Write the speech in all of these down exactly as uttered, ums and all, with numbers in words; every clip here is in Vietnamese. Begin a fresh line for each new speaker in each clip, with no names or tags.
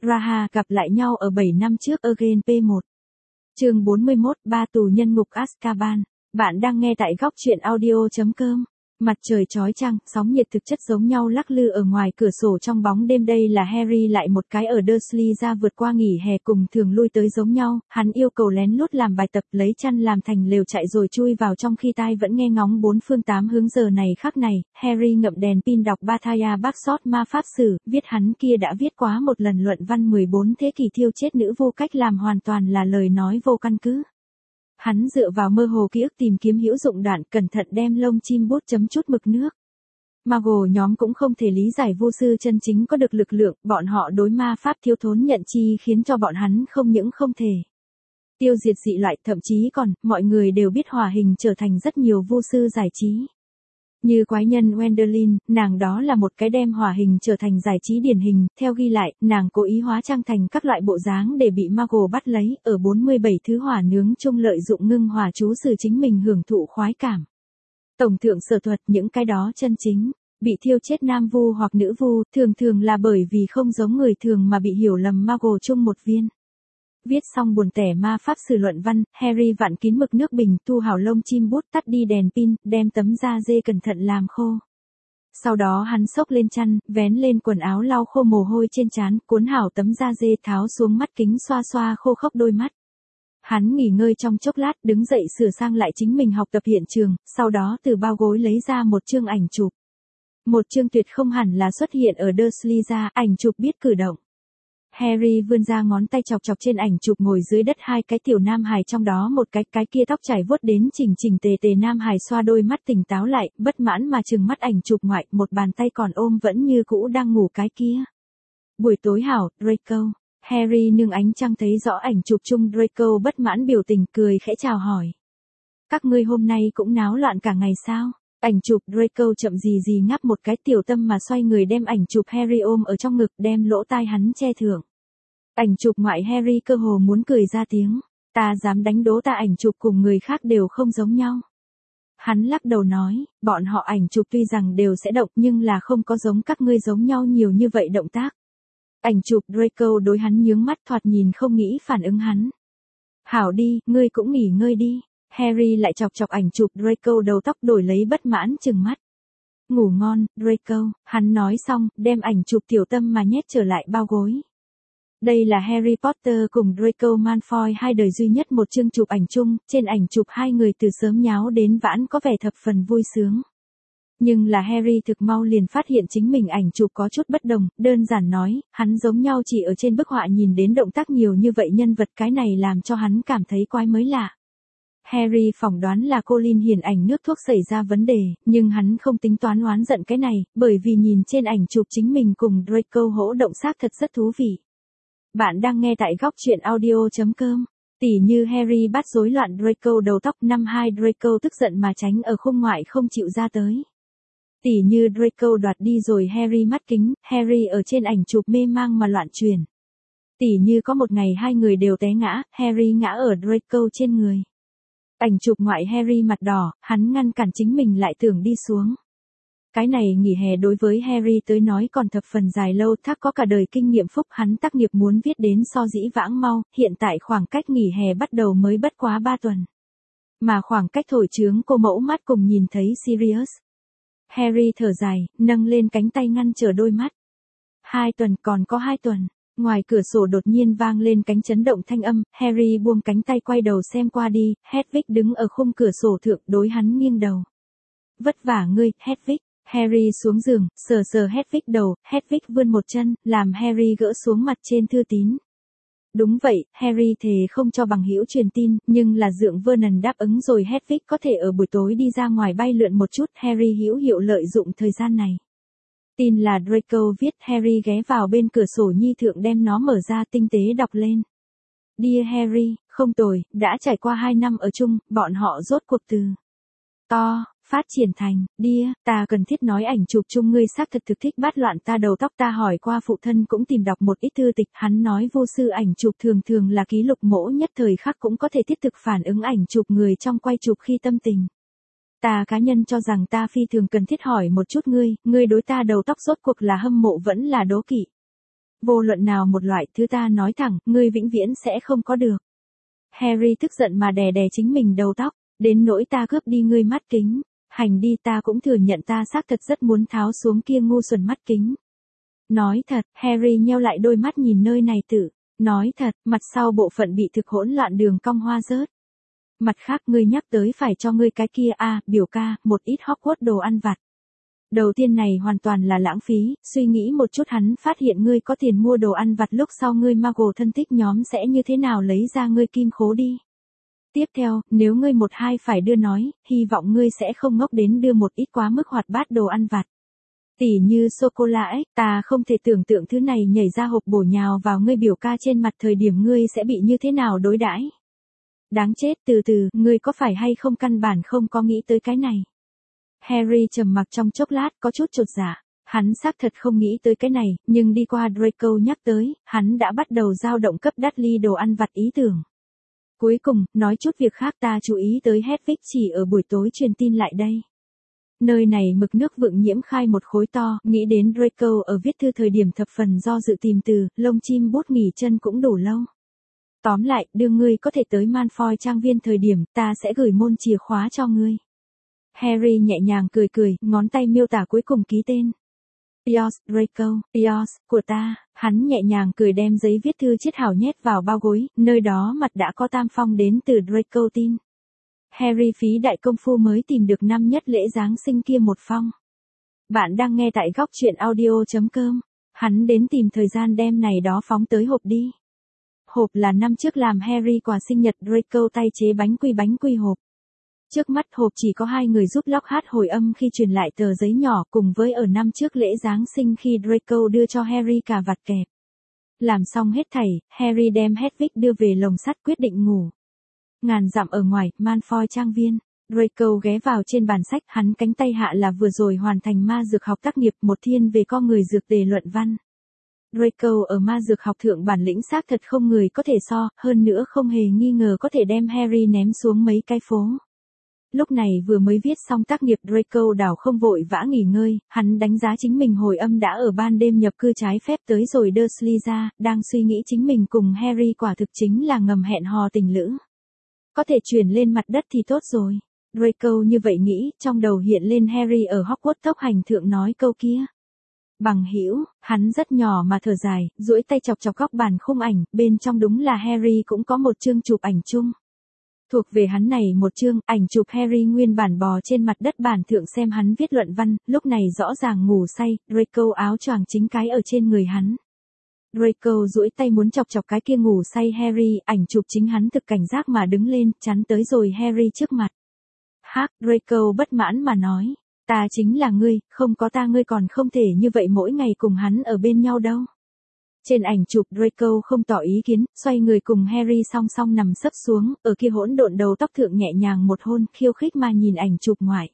Raha gặp lại nhau ở bảy năm trước Again pê một. Chương bốn mươi mốt, ba tù nhân ngục Azkaban. Bạn đang nghe tại góc truyện audio chấm com. Mặt trời chói chang, sóng nhiệt thực chất giống nhau lắc lư ở ngoài cửa sổ trong bóng đêm. Đây là Harry lại một cái ở Dursley ra vượt qua nghỉ hè cùng thường lui tới giống nhau, hắn yêu cầu lén lút làm bài tập, lấy chăn làm thành lều chạy rồi chui vào trong khi tai vẫn nghe ngóng bốn phương tám hướng. Giờ này khắc này, Harry ngậm đèn pin đọc Bathaya Backsort Ma Pháp Sử, viết hắn kia đã viết quá một lần luận văn mười bốn thế kỷ thiêu chết nữ vô cách làm hoàn toàn là lời nói vô căn cứ. Hắn dựa vào mơ hồ ký ức tìm kiếm hữu dụng đoạn, cẩn thận đem lông chim bút chấm chút mực nước. Muggle nhóm cũng không thể lý giải vô sư chân chính có được lực lượng, bọn họ đối ma pháp thiếu thốn nhận chi khiến cho bọn hắn không những không thể tiêu diệt dị loại, thậm chí còn, mọi người đều biết hòa hình trở thành rất nhiều vô sư giải trí. Như quái nhân Wendelin, nàng đó là một cái đem hỏa hình trở thành giải trí điển hình, theo ghi lại, nàng cố ý hóa trang thành các loại bộ dáng để bị Muggle bắt lấy, ở bốn mươi bảy thứ hỏa nướng chung lợi dụng ngưng hỏa chú sử chính mình hưởng thụ khoái cảm. Tổng thượng sở thuật, những cái đó chân chính bị thiêu chết nam vu hoặc nữ vu, thường thường là bởi vì không giống người thường mà bị hiểu lầm Muggle chung một viên. Viết xong buồn tẻ ma pháp sử luận văn, Harry vặn kín mực nước bình, thu hảo lông chim bút, tắt đi đèn pin, đem tấm da dê cẩn thận làm khô. Sau đó hắn xốc lên chăn, vén lên quần áo lau khô mồ hôi trên trán, cuốn hảo tấm da dê tháo xuống mắt kính xoa xoa khô khốc đôi mắt. Hắn nghỉ ngơi trong chốc lát, đứng dậy sửa sang lại chính mình học tập hiện trường, sau đó từ bao gối lấy ra một chương ảnh chụp. Một chương tuyệt không hẳn là xuất hiện ở Dursley ra, ảnh chụp biết cử động. Harry vươn ra ngón tay chọc chọc trên ảnh chụp ngồi dưới đất hai cái tiểu nam hài, trong đó một cái cái kia tóc chảy vuốt đến chỉnh chỉnh tề tề nam hài xoa đôi mắt tỉnh táo lại, bất mãn mà trừng mắt ảnh chụp ngoại, một bàn tay còn ôm vẫn như cũ đang ngủ cái kia. Buổi tối hảo, Draco. Harry nương ánh trăng thấy rõ ảnh chụp chung Draco bất mãn biểu tình, cười khẽ chào hỏi. Các ngươi hôm nay cũng náo loạn cả ngày sao? Ảnh chụp Draco chậm gì gì ngáp một cái, tiểu tâm mà xoay người đem ảnh chụp Harry ôm ở trong ngực, đem lỗ tai hắn che thưởng. Ảnh chụp ngoại Harry cơ hồ muốn cười ra tiếng. Ta dám đánh đố ta ảnh chụp cùng người khác đều không giống nhau. Hắn lắc đầu nói, bọn họ ảnh chụp tuy rằng đều sẽ động nhưng là không có giống các ngươi giống nhau nhiều như vậy động tác. Ảnh chụp Draco đối hắn nhướng mắt, thoạt nhìn không nghĩ phản ứng hắn. Hảo đi, ngươi cũng nghỉ ngơi đi. Harry lại chọc chọc ảnh chụp Draco đầu tóc, đổi lấy bất mãn chừng mắt. Ngủ ngon, Draco, hắn nói xong, đem ảnh chụp tiểu tâm mà nhét trở lại bao gối. Đây là Harry Potter cùng Draco Malfoy hai đời duy nhất một chương chụp ảnh chung, trên ảnh chụp hai người từ sớm nháo đến vãn có vẻ thập phần vui sướng. Nhưng là Harry thực mau liền phát hiện chính mình ảnh chụp có chút bất đồng, đơn giản nói, hắn giống nhau chỉ ở trên bức họa nhìn đến động tác nhiều như vậy nhân vật, cái này làm cho hắn cảm thấy quái mới lạ. Harry phỏng đoán là Colin hiển ảnh nước thuốc xảy ra vấn đề, nhưng hắn không tính toán oán giận cái này, bởi vì nhìn trên ảnh chụp chính mình cùng Draco hỗ động xác thật rất thú vị. Bạn đang nghe tại góc truyện audio chấm com. Tỉ như Harry bắt rối loạn Draco đầu tóc, năm hai Draco tức giận mà tránh ở khung ngoại không chịu ra tới. Tỉ như Draco đoạt đi rồi Harry mắt kính, Harry ở trên ảnh chụp mê mang mà loạn chuyển. Tỉ như có một ngày hai người đều té ngã, Harry ngã ở Draco trên người. Ảnh chụp ngoại Harry mặt đỏ, hắn ngăn cản chính mình lại tưởng đi xuống. Cái này nghỉ hè đối với Harry tới nói còn thập phần dài lâu, thác có cả đời kinh nghiệm phúc, hắn tác nghiệp muốn viết đến so dĩ vãng mau, hiện tại khoảng cách nghỉ hè bắt đầu mới bất quá ba tuần. Mà khoảng cách thổi chướng cô mẫu mắt cùng nhìn thấy Sirius. Harry thở dài, nâng lên cánh tay ngăn trở đôi mắt. Hai tuần, còn có hai tuần. Ngoài cửa sổ đột nhiên vang lên cánh chấn động thanh âm, Harry buông cánh tay quay đầu xem qua đi, Hedwig đứng ở khung cửa sổ thượng đối hắn nghiêng đầu. Vất vả ngươi, Hedwig. Harry xuống giường, sờ sờ Hedwig đầu, Hedwig vươn một chân, làm Harry gỡ xuống mặt trên thư tín. Đúng vậy, Harry thề không cho bằng hữu truyền tin, nhưng là dượng Vernon đáp ứng rồi, Hedwig có thể ở buổi tối đi ra ngoài bay lượn một chút, Harry hữu hiệu lợi dụng thời gian này. Tin là Draco viết, Harry ghé vào bên cửa sổ nhi thượng đem nó mở ra tinh tế đọc lên. Dear Harry, không tồi, đã trải qua hai năm ở chung, bọn họ rốt cuộc từ to, phát triển thành, Dear, ta cần thiết nói ảnh chụp chung ngươi xác thật thực thích bát loạn ta đầu tóc, ta hỏi qua phụ thân cũng tìm đọc một ít thư tịch, hắn nói vô sư ảnh chụp thường thường là ký lục mỗ nhất thời khắc, cũng có thể thiết thực phản ứng ảnh chụp người trong quay chụp khi tâm tình. Ta cá nhân cho rằng ta phi thường cần thiết hỏi một chút ngươi, ngươi đối ta đầu tóc rốt cuộc là hâm mộ vẫn là đố kỵ. Vô luận nào một loại, thứ ta nói thẳng, ngươi vĩnh viễn sẽ không có được. Harry tức giận mà đè đè chính mình đầu tóc, đến nỗi ta cướp đi ngươi mắt kính. Hành đi, ta cũng thừa nhận ta xác thật rất muốn tháo xuống kia ngu xuẩn mắt kính. Nói thật, Harry nheo lại đôi mắt nhìn nơi này tự. Nói thật, mặt sau bộ phận bị thực hỗn loạn đường cong hoa rớt. Mặt khác ngươi nhắc tới phải cho ngươi cái kia a à, biểu ca, một ít Hogwarts đồ ăn vặt. Đầu tiên này hoàn toàn là lãng phí, suy nghĩ một chút hắn phát hiện ngươi có tiền mua đồ ăn vặt lúc sau ngươi Muggle thân thích nhóm sẽ như thế nào lấy ra ngươi kim khố đi. Tiếp theo, nếu ngươi một hai phải đưa nói, hy vọng ngươi sẽ không ngốc đến đưa một ít quá mức hoạt bát đồ ăn vặt. Tỉ như sô-cô-la ếch, ta không thể tưởng tượng thứ này nhảy ra hộp bổ nhào vào ngươi biểu ca trên mặt thời điểm ngươi sẽ bị như thế nào đối đãi. Đáng chết, từ từ, ngươi có phải hay không căn bản không có nghĩ tới cái này. Harry trầm mặc trong chốc lát có chút chột dạ, hắn xác thật không nghĩ tới cái này, nhưng đi qua Draco nhắc tới, hắn đã bắt đầu dao động cấp Dudley đồ ăn vặt ý tưởng. Cuối cùng, nói chút việc khác ta chú ý tới Hedwig chỉ ở buổi tối truyền tin lại đây. Nơi này mực nước vượng nhiễm khai một khối to, nghĩ đến Draco ở viết thư thời điểm thập phần do dự tìm từ, lông chim bút nghỉ chân cũng đủ lâu. Tóm lại, đưa ngươi có thể tới Malfoy trang viên thời điểm, ta sẽ gửi môn chìa khóa cho ngươi. Harry nhẹ nhàng cười cười, ngón tay miêu tả cuối cùng ký tên. Pios, Draco, Pios, của ta, hắn nhẹ nhàng cười đem giấy viết thư chiết hảo nhét vào bao gối, nơi đó mặt đã có tam phong đến từ Draco tin. Harry phí đại công phu mới tìm được năm nhất lễ Giáng sinh kia một phong. Bạn đang nghe tại góc truyện audio chấm com. Hắn đến tìm thời gian đem này đó phóng tới hộp đi. Hộp là năm trước làm Harry quà sinh nhật Draco tay chế bánh quy bánh quy hộp. Trước mắt hộp chỉ có hai người giúp Lockhart hồi âm khi truyền lại tờ giấy nhỏ cùng với ở năm trước lễ Giáng sinh khi Draco đưa cho Harry cà vạt kẹp. Làm xong hết thảy, Harry đem Hedwig đưa về lồng sắt quyết định ngủ. Ngàn dặm ở ngoài, Malfoy trang viên. Draco ghé vào trên bàn sách, hắn cánh tay hạ là vừa rồi hoàn thành ma dược học tác nghiệp một thiên về con người dược đề luận văn. Draco ở ma dược học thượng bản lĩnh xác thật không người có thể so, hơn nữa không hề nghi ngờ có thể đem Harry ném xuống mấy cái phố. Lúc này vừa mới viết xong tác nghiệp Draco đảo không vội vã nghỉ ngơi, hắn đánh giá chính mình hồi âm đã ở ban đêm nhập cư trái phép tới rồi Dursley ra, đang suy nghĩ chính mình cùng Harry quả thực chính là ngầm hẹn hò tình lữ. Có thể chuyển lên mặt đất thì tốt rồi. Draco như vậy nghĩ, trong đầu hiện lên Harry ở Hogwarts tốc hành thượng nói câu kia. Bằng hữu, hắn rất nhỏ mà thở dài, duỗi tay chọc chọc góc bàn khung ảnh, bên trong đúng là Harry cũng có một chương chụp ảnh chung. Thuộc về hắn này một chương, ảnh chụp Harry nguyên bản bò trên mặt đất bàn thượng xem hắn viết luận văn, lúc này rõ ràng ngủ say, Draco áo choàng chính cái ở trên người hắn. Draco duỗi tay muốn chọc chọc cái kia ngủ say Harry, ảnh chụp chính hắn thực cảnh giác mà đứng lên, chắn tới rồi Harry trước mặt. Hắc, Draco bất mãn mà nói, ta chính là ngươi, không có ta ngươi còn không thể như vậy mỗi ngày cùng hắn ở bên nhau đâu. Trên ảnh chụp Draco không tỏ ý kiến, xoay người cùng Harry song song nằm sấp xuống, ở kia hỗn độn đầu tóc thượng nhẹ nhàng một hôn, khiêu khích mà nhìn ảnh chụp ngoại.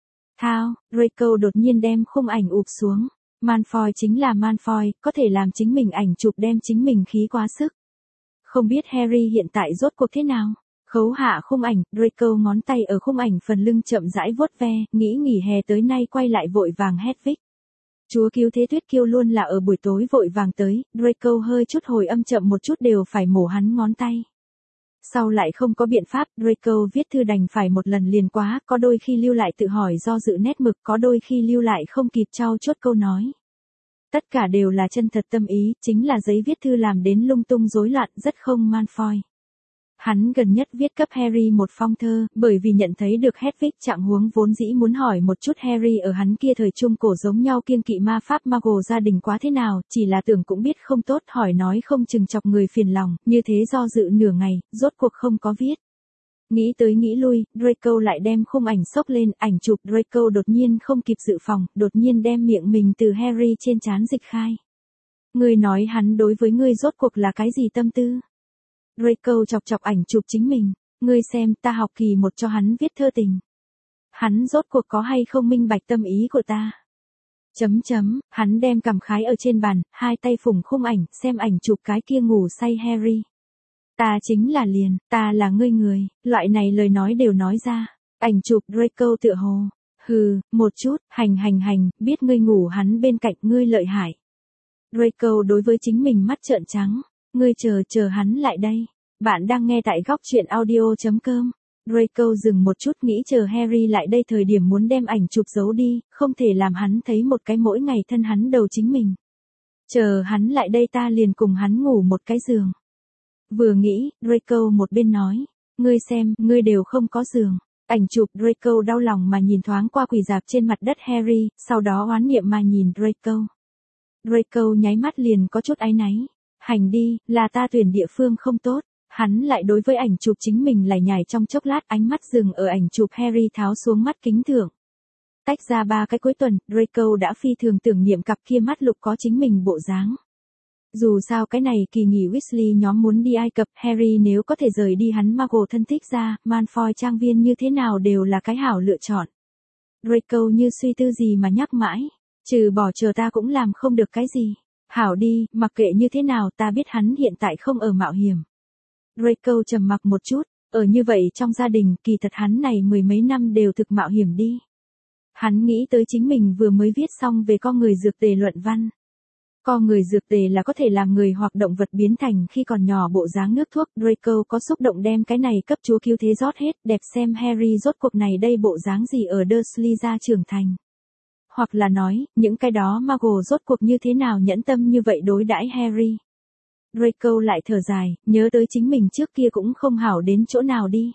Thao, Draco đột nhiên đem khung ảnh ụp xuống. Malfoy chính là Malfoy, có thể làm chính mình ảnh chụp đem chính mình khí quá sức. Không biết Harry hiện tại rốt cuộc thế nào? Khấu hạ khung ảnh, Draco ngón tay ở khung ảnh phần lưng chậm rãi vuốt ve, nghĩ nghỉ hè tới nay quay lại vội vàng Hedwig. Chúa cứu thế Tuyết Kiêu luôn là ở buổi tối vội vàng tới, Draco hơi chút hồi âm chậm một chút đều phải mổ hắn ngón tay. Sau lại không có biện pháp, Draco viết thư đành phải một lần liền quá, có đôi khi lưu lại tự hỏi do dự nét mực, có đôi khi lưu lại không kịp trau chuốt câu nói. Tất cả đều là chân thật tâm ý, chính là giấy viết thư làm đến lung tung rối loạn, rất không Malfoy. Hắn gần nhất viết cấp Harry một phong thơ, bởi vì nhận thấy được Hedwig trạng huống vốn dĩ muốn hỏi một chút Harry ở hắn kia thời trung cổ giống nhau kiêng kỵ ma pháp Muggle gia đình quá thế nào, chỉ là tưởng cũng biết không tốt hỏi nói không chừng chọc người phiền lòng, như thế do dự nửa ngày, rốt cuộc không có viết. Nghĩ tới nghĩ lui, Draco lại đem khung ảnh xốc lên, ảnh chụp Draco đột nhiên không kịp dự phòng, đột nhiên đem miệng mình từ Harry trên trán dịch khai. Ngươi nói hắn đối với ngươi rốt cuộc là cái gì tâm tư? Draco chọc chọc ảnh chụp chính mình, ngươi xem ta học kỳ một cho hắn viết thơ tình. Hắn rốt cuộc có hay không minh bạch tâm ý của ta? Chấm chấm, hắn đem cầm khái ở trên bàn, hai tay phủng khung ảnh, xem ảnh chụp cái kia ngủ say Harry. Ta chính là liền, ta là ngươi người, loại này lời nói đều nói ra. Ảnh chụp Draco tựa hồ, hừ, một chút, hành hành hành, biết ngươi ngủ hắn bên cạnh ngươi lợi hại. Draco đối với chính mình mắt trợn trắng. Ngươi chờ chờ hắn lại đây. Bạn đang nghe tại góc truyện audio.com. Draco dừng một chút nghĩ chờ Harry lại đây thời điểm muốn đem ảnh chụp giấu đi, không thể làm hắn thấy một cái mỗi ngày thân hắn đầu chính mình. Chờ hắn lại đây ta liền cùng hắn ngủ một cái giường. Vừa nghĩ, Draco một bên nói. Ngươi xem, ngươi đều không có giường. Ảnh chụp Draco đau lòng mà nhìn thoáng qua quỳ dạp trên mặt đất Harry, sau đó oán niệm mà nhìn Draco. Draco nháy mắt liền có chút áy náy. Hành đi, là ta tuyển địa phương không tốt. Hắn lại đối với ảnh chụp chính mình lải nhải trong chốc lát, ánh mắt dừng ở ảnh chụp Harry tháo xuống mắt kính thượng. Tách ra ba cái cuối tuần, Draco đã phi thường tưởng niệm cặp kia mắt lục có chính mình bộ dáng. Dù sao cái này kỳ nghỉ Weasley nhóm muốn đi Ai Cập, Harry nếu có thể rời đi hắn Muggle thân thích ra, Malfoy trang viên như thế nào đều là cái hảo lựa chọn. Draco như suy tư gì mà nhắc mãi, trừ bỏ chờ ta cũng làm không được cái gì. Hảo đi, mặc kệ như thế nào ta biết hắn hiện tại không ở mạo hiểm. Draco trầm mặc một chút, ở như vậy trong gia đình kỳ thật hắn này mười mấy năm đều thực mạo hiểm đi. Hắn nghĩ tới chính mình vừa mới viết xong về con người dược tề luận văn. Con người dược tề là có thể làm người hoặc động vật biến thành khi còn nhỏ bộ dáng nước thuốc. Draco có xúc động đem cái này cấp chúa cứu thế rót hết, đẹp xem Harry rốt cuộc này đây bộ dáng gì ở Dursley gia trưởng thành. Hoặc là nói, những cái đó Muggle rốt cuộc như thế nào nhẫn tâm như vậy đối đãi Harry. Draco lại thở dài, nhớ tới chính mình trước kia cũng không hảo đến chỗ nào đi.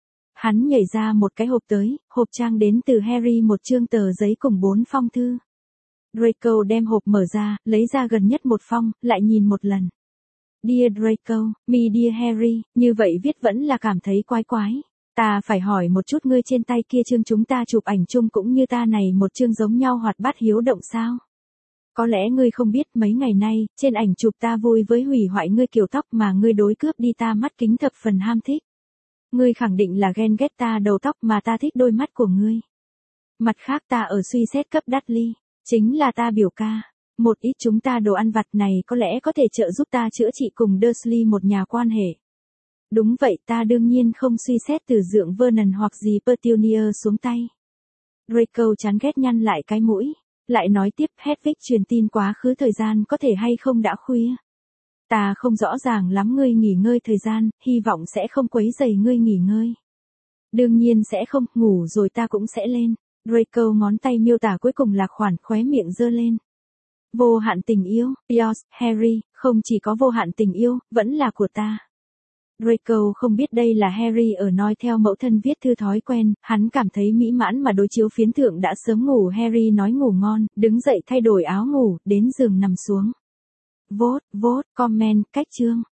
Hắn nhảy ra một cái hộp tới, hộp trang đến từ Harry một chương tờ giấy cùng bốn phong thư. Draco đem hộp mở ra, lấy ra gần nhất một phong, lại nhìn một lần. Dear Draco, me dear Harry, như vậy viết vẫn là cảm thấy quái quái. Ta phải hỏi một chút ngươi trên tay kia chương chúng ta chụp ảnh chung cũng như ta này một chương giống nhau hoạt bát hiếu động sao? Có lẽ ngươi không biết mấy ngày nay, trên ảnh chụp ta vui với hủy hoại ngươi kiểu tóc mà ngươi đối cướp đi ta mắt kính thập phần ham thích. Ngươi khẳng định là ghen ghét ta đầu tóc mà ta thích đôi mắt của ngươi. Mặt khác ta ở suy xét cấp Dudley, chính là ta biểu ca. Một ít chúng ta đồ ăn vặt này có lẽ có thể trợ giúp ta chữa trị cùng Dursley một nhà quan hệ. Đúng vậy ta đương nhiên không suy xét từ dượng Vernon hoặc gì Petunia xuống tay. Draco chán ghét nhăn lại cái mũi. Lại nói tiếp Hedwig truyền tin quá khứ thời gian có thể hay không đã khuya. Ta không rõ ràng lắm ngươi nghỉ ngơi thời gian, hy vọng sẽ không quấy rầy ngươi nghỉ ngơi. Đương nhiên sẽ không, ngủ rồi ta cũng sẽ lên. Draco ngón tay miêu tả cuối cùng là khoản khóe miệng giơ lên. Vô hạn tình yêu, yours, Harry, không chỉ có vô hạn tình yêu, vẫn là của ta. Draco không biết đây là Harry ở nói theo mẫu thân viết thư thói quen, hắn cảm thấy mỹ mãn mà đối chiếu phiến thượng đã sớm ngủ. Harry nói ngủ ngon, đứng dậy thay đổi áo ngủ, đến giường nằm xuống. Vote, vote, comment, cách chương.